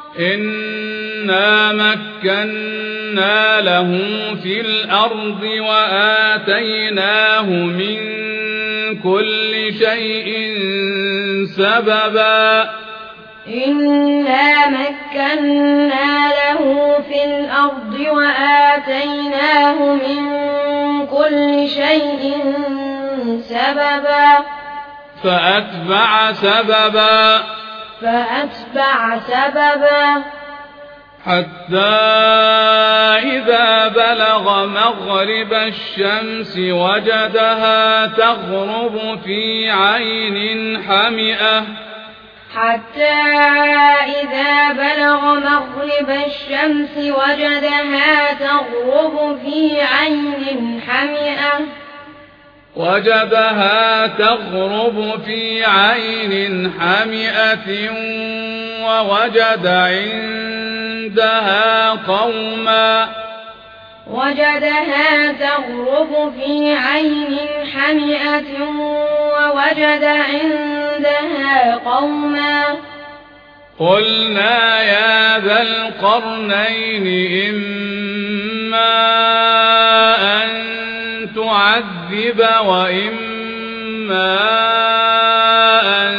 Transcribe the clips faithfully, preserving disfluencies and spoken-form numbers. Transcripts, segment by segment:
إنا مكنا له في الأرض وآتيناه من كل شيء سببا إنا مكنا له في الأرض وآتيناه من كل شيء سببا فأتبع سببا فأتبع سببا حتى إذا بلغ مغرب الشمس وجدها تغرب في عين حمئة حتى إذا بلغ مغرب الشمس وجدها تغرب في عين حمئة وجدها تغرب في عين حمئة ووجد عندها قوما وجدها تغرب في عين حمئة ووجد عندها قوما قلنا يا ذا القرنين إما أن تعذب وإما أن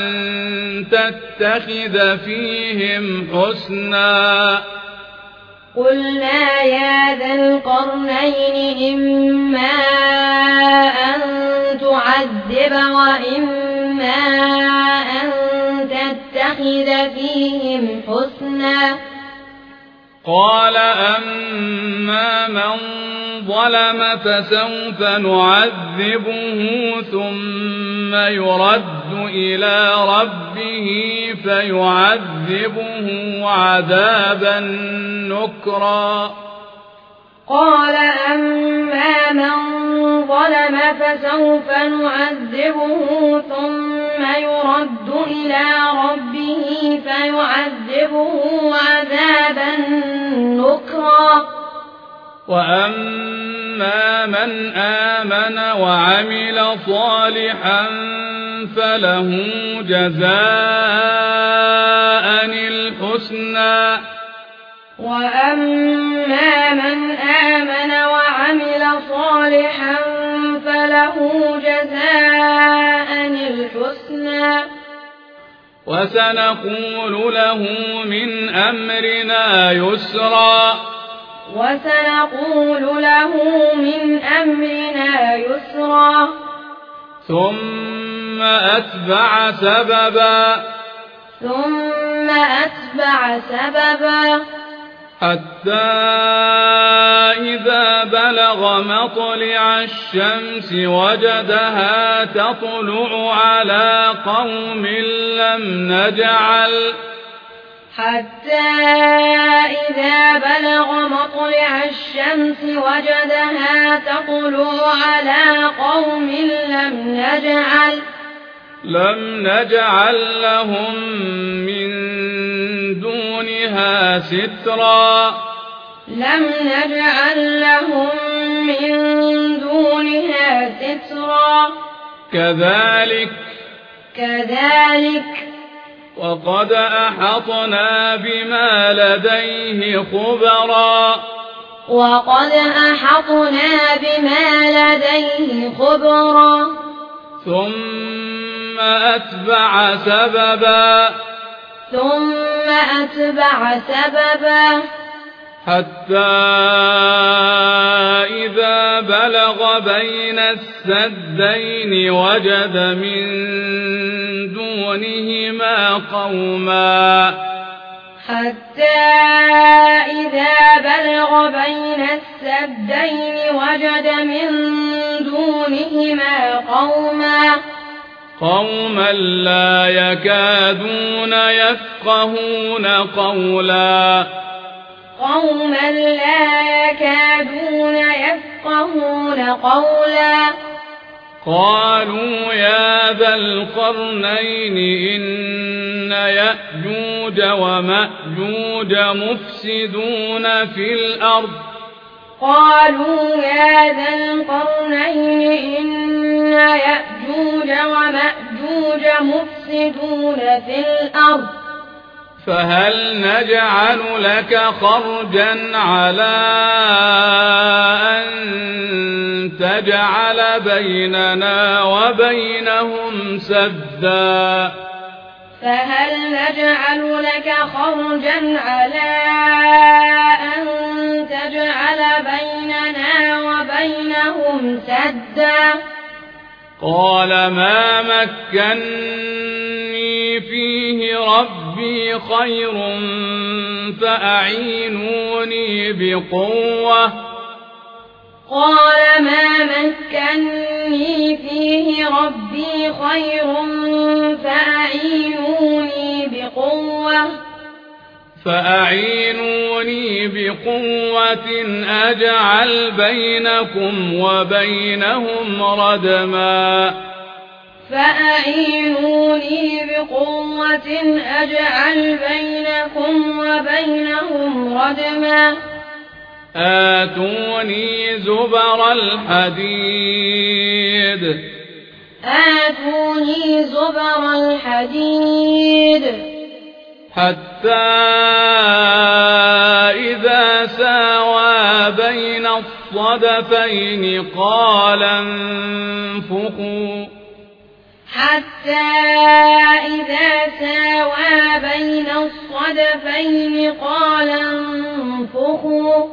تتخذ فيهم حسنا قلنا يا ذا القرنين إما أن تعذب وإما أن تتخذ فيهم حسنا قال أما من ظلم فسوف نعذبه ثم يرد إلى ربه فيعذبه عذابا نكرا قال أما من ظلم فسوف نعذبه ثم يرد إلى ربه فيعذبه عذابا نكرا وأما من آمن وعمل صالحا فله جزاء الحسنى وأما من آمن وعمل صالحا فله جزاء الحسنى وسنقول له من أمرنا يسرا وسنقول له من أمرنا يسرا ثم أتبع سببا ثم أتبع سببا حتى إذا بلغ مطلع الشمس وجدها تطلع على قوم لم نجعل حتى إذا بلغ مطلع الشمس وجدها تطلع على قوم لم نجعل لم نجعل لهم من دونها سترا لم نجعل لهم من دونها سترا كذلك كذلك وقد أحطنا بما لديه خبرا وقد أحطنا بما لديه خبرا ثم أتبع سببا ثم أتبع سببا حتى إذا بلغ بين السدين وجد من دونهما قوما حتى إذا بلغ بين السدين وجد من دونهما قوما قوما لا يكادون يفقهون قولا قوما لا يكادون يفقهون قولا قالوا يا ذا القرنين إن يأجوج ومأجوج مفسدون في الأرض قالوا يا ذا القرنين إن يأجوج ومأجوج مفسدون في الأرض فهل نجعل لك خرجا على أن تجعل بيننا وبينهم سدا فهل نجعل لك خرجا على أن تجعل بيننا وبينهم سدا قال ما مكني فيه ربي خير فأعينوني بقوة قال ما مكني فيه ربي خير فأعينوني بقوة فأعينوني بقوة أجعل بينكم وبينهم ردما فأعينوني بقوة أجعل بينكم وبينهم ردما آتوني زبر الحديد آتوني زبر الحديد حتى إذا ساوى بين الصدفين قال انفخوا حتى إذا ساوى بين الصدفين قال انفخوا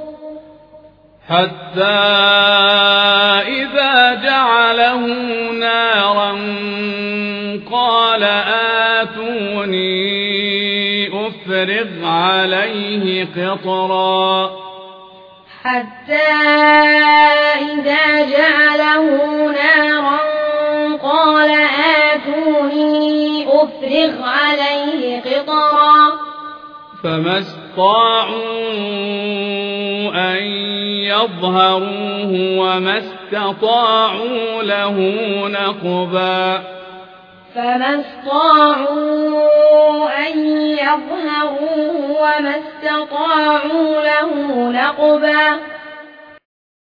حتى إذا جعله نارا قال آتوني أفرغ عليه قطرا حتى إذا جعله نارا قال آتوني أفرغ عليه قطرا فما استطاعوا أن يظهروه وما استطاعوا له نقبا فما استطاعوا أن يظهروه وما استطاعوا له نقبا